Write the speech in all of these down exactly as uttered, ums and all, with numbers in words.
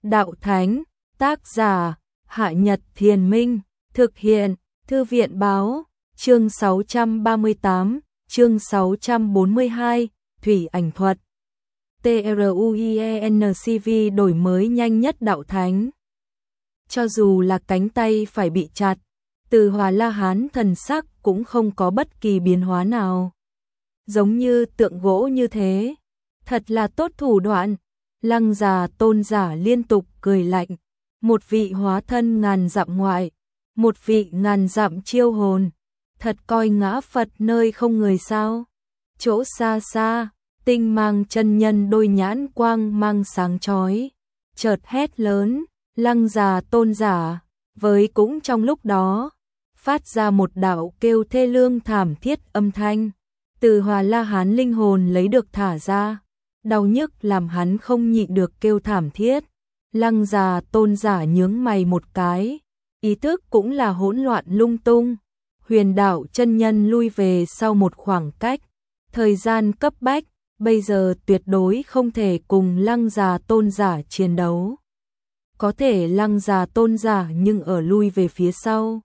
Đạo Thánh, tác giả, Hạ Nhật Thiền Minh, thực hiện, Thư viện Báo, chương sáu trăm ba mươi tám, chương sáu trăm bốn mươi hai, Thủy Ảnh Thuật. TRUIENCV đổi mới nhanh nhất Đạo Thánh. Cho dù là cánh tay phải bị chặt, Từ Hòa La Hán thần sắc cũng không có bất kỳ biến hóa nào. Giống như tượng gỗ như thế, thật là tốt thủ đoạn. Lăng già tôn giả liên tục cười lạnh, một vị hóa thân ngàn dặm ngoại, một vị ngàn dặm chiêu hồn, thật coi ngã Phật nơi không người sao. Chỗ xa xa, Tinh Mang chân nhân đôi nhãn quang mang sáng chói, chợt hét lớn, lăng già tôn giả, với cũng trong lúc đó, phát ra một đạo kêu thê lương thảm thiết âm thanh. Từ Hòa La Hán linh hồn lấy được thả ra, đau nhức làm hắn không nhịn được kêu thảm thiết. Lăng già tôn giả nhướng mày một cái, ý thức cũng là hỗn loạn lung tung. Huyền đạo chân nhân lui về sau một khoảng cách, thời gian cấp bách, bây giờ tuyệt đối không thể cùng lăng già tôn giả chiến đấu. Có thể lăng già tôn giả nhưng ở lui về phía sau.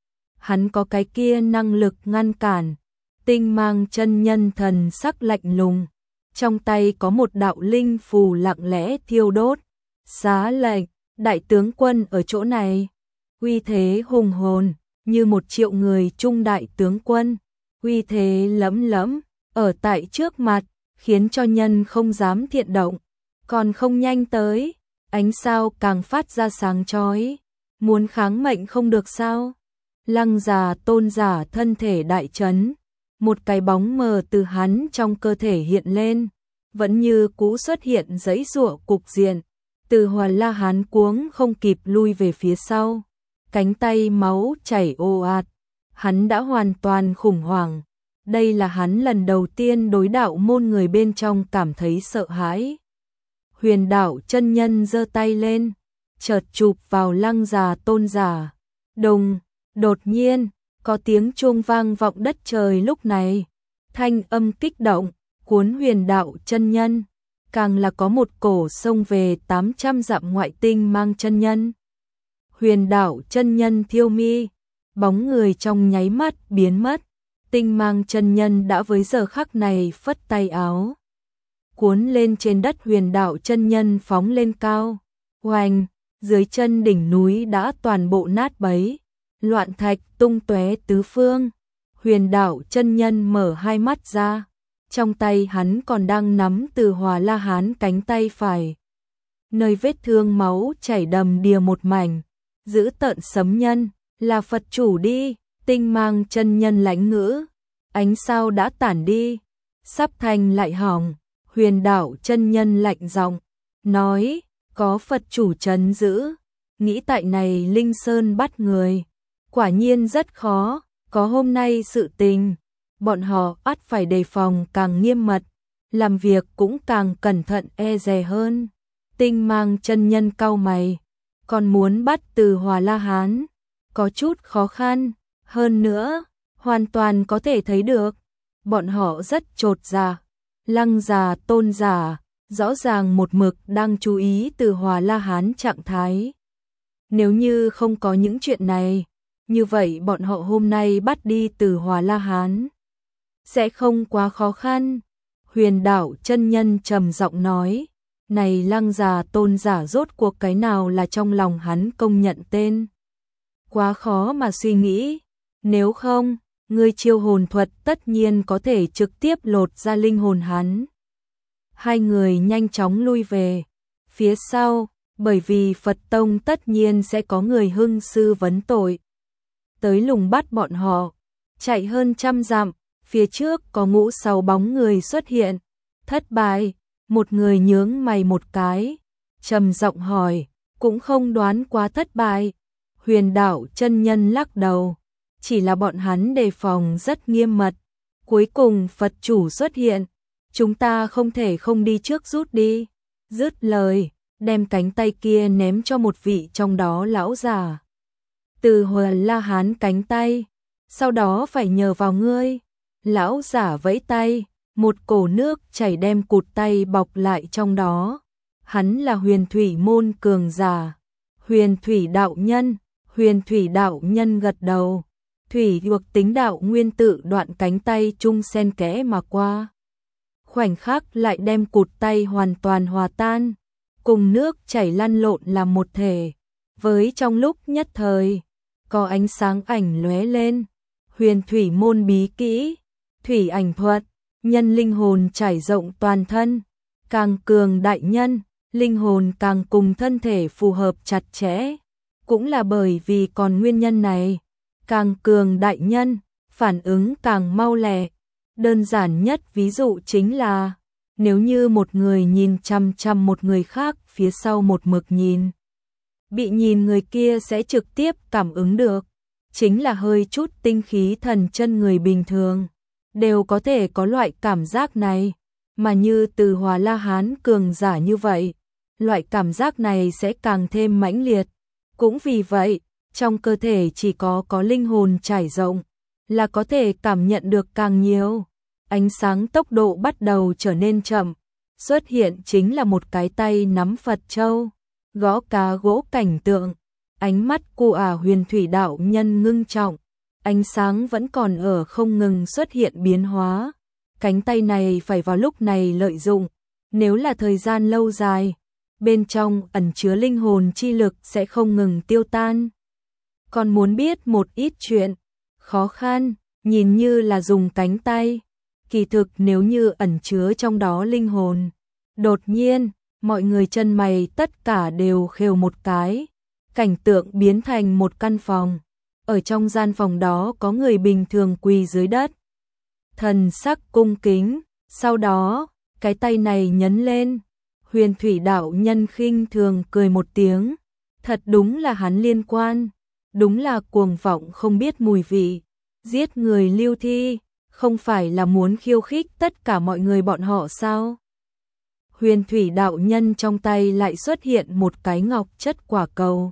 Hắn có cái kia năng lực ngăn cản. Tinh Mang chân nhân thần sắc lạnh lùng, trong tay có một đạo linh phù lặng lẽ thiêu đốt. Xá lệnh, đại tướng quân ở chỗ này, uy thế hùng hồn, như một triệu người trung đại tướng quân, uy thế lẫm lẫm, ở tại trước mặt, khiến cho nhân không dám thiện động, còn không nhanh tới, ánh sao càng phát ra sáng chói, muốn kháng mệnh không được sao. Lăng già tôn giả thân thể đại chấn, một cái bóng mờ từ hắn trong cơ thể hiện lên, vẫn như cũ xuất hiện giãy giụa cục diện. Từ Hòa La Hán cuống không kịp lui về phía sau, cánh tay máu chảy ồ ạt, hắn đã hoàn toàn khủng hoảng. Đây là hắn lần đầu tiên đối đạo môn người bên trong cảm thấy sợ hãi. Huyền đạo chân nhân giơ tay lên, chợt chụp vào lăng già tôn giả. Đùng, đột nhiên, có tiếng chuông vang vọng đất trời lúc này, thanh âm kích động, cuốn huyền đạo chân nhân. Càng là có một cổ sông về tám trăm dặm ngoại Tinh Mang chân nhân. Huyền đạo chân nhân thiêu mi, bóng người trong nháy mắt biến mất. Tinh Mang chân nhân đã với giờ khắc này phất tay áo, cuốn lên trên đất. Huyền đạo chân nhân phóng lên cao, oanh, dưới chân đỉnh núi đã toàn bộ nát bấy, loạn thạch tung tóe tứ phương. Huyền đạo chân nhân mở hai mắt ra, trong tay hắn còn đang nắm Từ Hòa La Hán cánh tay phải, nơi vết thương máu chảy đầm đìa một mảnh. Giữ tợn sấm nhân, là Phật chủ đi. Tinh Mang chân nhân lãnh ngữ, ánh sao đã tản đi, sắp thành lại hỏng. Huyền đạo chân nhân lạnh giọng nói, có Phật chủ trấn giữ, nghĩ tại này Linh Sơn bắt người, quả nhiên rất khó. Có hôm nay sự tình, bọn họ ắt phải đề phòng càng nghiêm mật, làm việc cũng càng cẩn thận e dè hơn. Tinh Mang chân nhân cau mày, còn muốn bắt Từ Hòa La Hán, có chút khó khăn, hơn nữa, hoàn toàn có thể thấy được, bọn họ rất chột dạ. Lăng già tôn giả, rõ ràng một mực đang chú ý Từ Hòa La Hán trạng thái. Nếu như không có những chuyện này, như vậy bọn họ hôm nay bắt đi Từ Hòa La Hán sẽ không quá khó khăn. Huyền đạo chân nhân trầm giọng nói, này lăng già tôn giả rốt cuộc cái nào là trong lòng hắn công nhận tên. Quá khó mà suy nghĩ, nếu không, người chiêu hồn thuật tất nhiên có thể trực tiếp lột ra linh hồn hắn. Hai người nhanh chóng lui về phía sau, bởi vì Phật tông tất nhiên sẽ có người hưng sư vấn tội tới lùng bắt bọn họ. Chạy hơn trăm dặm, phía trước có ngũ sáu bóng người xuất hiện. Thất bại, một người nhướng mày một cái, trầm giọng hỏi, cũng không đoán quá thất bại. Huyền đạo chân nhân lắc đầu, chỉ là bọn hắn đề phòng rất nghiêm mật. Cuối cùng Phật chủ xuất hiện, chúng ta không thể không đi trước rút đi. Dứt lời, đem cánh tay kia ném cho một vị trong đó lão già. Từ Hòa La Hán cánh tay, sau đó phải nhờ vào ngươi. Lão giả vẫy tay, một cổ nước chảy đem cụt tay bọc lại trong đó. hắn là huyền thủy môn cường giả. Huyền thủy đạo nhân, huyền thủy đạo nhân gật đầu. Thủy thuộc tính đạo nguyên tự đoạn cánh tay chung xen kẽ mà qua. Khoảnh khắc lại đem cụt tay hoàn toàn hòa tan, cùng nước chảy lăn lộn làm một thể. Với trong lúc nhất thời, có ánh sáng ảnh lóe lên. Huyền thủy môn bí kỹ, thủy ảnh thuật, nhân linh hồn trải rộng toàn thân. Càng cường đại nhân, linh hồn càng cùng thân thể phù hợp chặt chẽ. Cũng là bởi vì còn nguyên nhân này, càng cường đại nhân, phản ứng càng mau lẹ. Đơn giản nhất ví dụ chính là, nếu như một người nhìn chằm chằm một người khác phía sau một mực nhìn, bị nhìn người kia sẽ trực tiếp cảm ứng được. Chính là hơi chút tinh khí thần chân người bình thường, đều có thể có loại cảm giác này. Mà như từ Hòa La Hán cường giả như vậy, loại cảm giác này sẽ càng thêm mãnh liệt. Cũng vì vậy, trong cơ thể chỉ có có linh hồn trải rộng, là có thể cảm nhận được càng nhiều. Ánh sáng tốc độ bắt đầu trở nên chậm, xuất hiện chính là một cái tay nắm Phật châu, gõ cá gỗ cảnh tượng. Ánh mắt của ả huyền thủy đạo nhân ngưng trọng, ánh sáng vẫn còn ở không ngừng xuất hiện biến hóa. Cánh tay này phải vào lúc này lợi dụng, nếu là thời gian lâu dài, bên trong ẩn chứa linh hồn chi lực sẽ không ngừng tiêu tan. Còn muốn biết một ít chuyện khó khăn, nhìn như là dùng cánh tay, kỳ thực nếu như ẩn chứa trong đó linh hồn. Đột nhiên, mọi người chân mày tất cả đều khều một cái, cảnh tượng biến thành một căn phòng. Ở trong gian phòng đó có người bình thường quỳ dưới đất, thần sắc cung kính. Sau đó, cái tay này nhấn lên, huyền thủy đạo nhân khinh thường cười một tiếng. Thật đúng là hắn liên quan, đúng là cuồng vọng không biết mùi vị, giết người lưu thi, không phải là muốn khiêu khích tất cả mọi người bọn họ sao? Huyền thủy đạo nhân trong tay lại xuất hiện một cái ngọc chất quả cầu,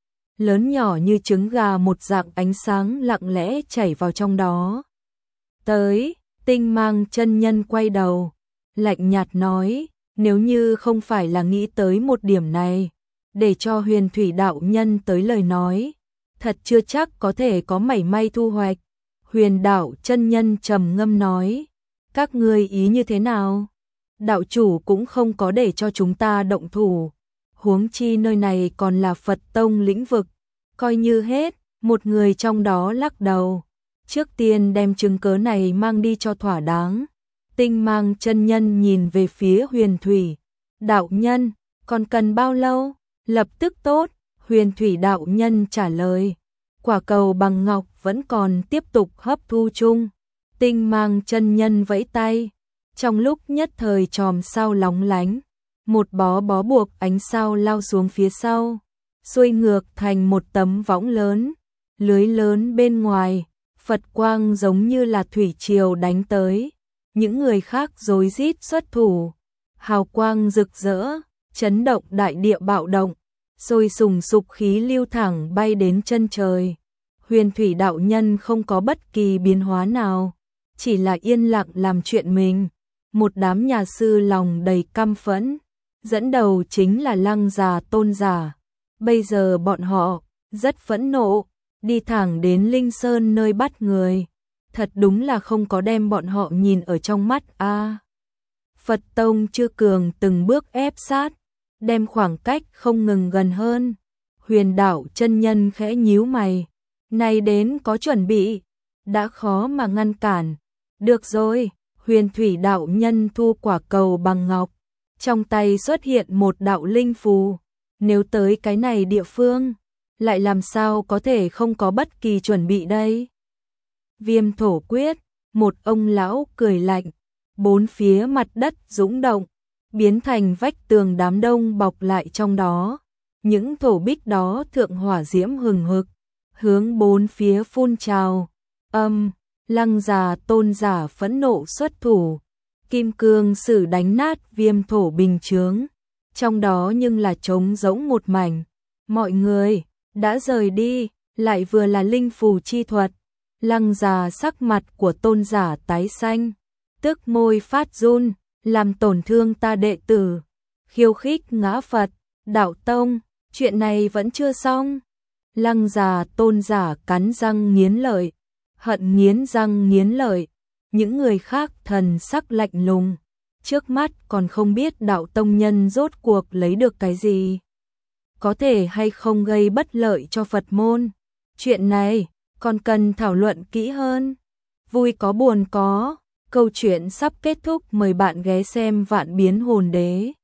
lớn nhỏ như trứng gà một dạng, ánh sáng lặng lẽ chảy vào trong đó. Tới, Tinh Mang chân nhân quay đầu, lạnh nhạt nói, nếu như không phải là nghĩ tới một điểm này, để cho huyền thủy đạo nhân tới lời nói, thật chưa chắc có thể có mảy may thu hoạch. Huyền đạo chân nhân trầm ngâm nói, các ngươi ý như thế nào? Đạo chủ cũng không có để cho chúng ta động thủ, huống chi nơi này còn là Phật tông lĩnh vực, coi như hết. Một người trong đó lắc đầu, trước tiên đem chứng cớ này mang đi cho thỏa đáng. Tinh Mang chân nhân nhìn về phía huyền thủy đạo nhân, còn cần bao lâu? Lập tức tốt. Huyền thủy đạo nhân trả lời, quả cầu bằng ngọc vẫn còn tiếp tục hấp thu chung. Tinh Mang chân nhân vẫy tay, trong lúc nhất thời chòm sao lóng lánh, một bó bó buộc ánh sao lao xuống phía sau, xuôi ngược thành một tấm võng lớn, lưới lớn bên ngoài, Phật quang giống như là thủy triều đánh tới. Những người khác rối rít xuất thủ, hào quang rực rỡ, chấn động đại địa bạo động, sôi sùng sục khí lưu thẳng bay đến chân trời. Huyền thủy đạo nhân không có bất kỳ biến hóa nào, chỉ là yên lặng làm chuyện mình. Một đám nhà sư lòng đầy căm phẫn, dẫn đầu chính là Lăng già tôn giả. Bây giờ bọn họ rất phẫn nộ, đi thẳng đến Linh Sơn nơi bắt người. Thật đúng là không có đem bọn họ nhìn ở trong mắt a. À, Phật tông Chư Cường từng bước ép sát, đem khoảng cách không ngừng gần hơn. Huyền đạo chân nhân khẽ nhíu mày, này đến có chuẩn bị, đã khó mà ngăn cản. Được rồi, huyền thủy đạo nhân thu quả cầu bằng ngọc, trong tay xuất hiện một đạo linh phù. Nếu tới cái này địa phương, lại làm sao có thể không có bất kỳ chuẩn bị đây? Viêm thổ quyết, một ông lão cười lạnh, bốn phía mặt đất dũng động, biến thành vách tường đám đông bọc lại trong đó. Những thổ bích đó thượng hỏa diễm hừng hực, hướng bốn phía phun trào. Âm, Lăng già tôn giả phẫn nộ xuất thủ, kim cương sử đánh nát viêm thổ bình chướng, trong đó nhưng là trống rỗng một mảnh. Mọi người đã rời đi, lại vừa là linh phù chi thuật. Lăng già sắc mặt của tôn giả tái xanh, tức môi phát run, làm tổn thương ta đệ tử. khiêu khích ngã Phật, đạo tông, chuyện này vẫn chưa xong. Lăng già tôn giả cắn răng nghiến lợi, hận nghiến răng nghiến lợi, những người khác thần sắc lạnh lùng, trước mắt còn không biết đạo tông nhân rốt cuộc lấy được cái gì. Có thể hay không gây bất lợi cho Phật môn. Chuyện này còn cần thảo luận kỹ hơn. Vui có buồn có, câu chuyện sắp kết thúc, mời bạn ghé xem Vạn Biến Hồn Đế.